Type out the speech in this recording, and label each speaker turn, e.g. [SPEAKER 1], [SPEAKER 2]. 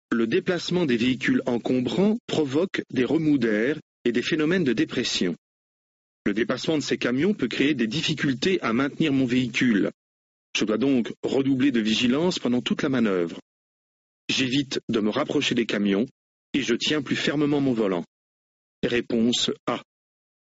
[SPEAKER 1] Le déplacement des véhicules encombrants provoque des remous d'air et des phénomènes de dépression. Le dépassement de ces camions peut créer des difficultés à maintenir mon véhicule. Je dois donc redoubler de vigilance pendant toute la manœuvre. J'évite de me rapprocher des camions et je tiens plus fermement mon volant. Réponse A.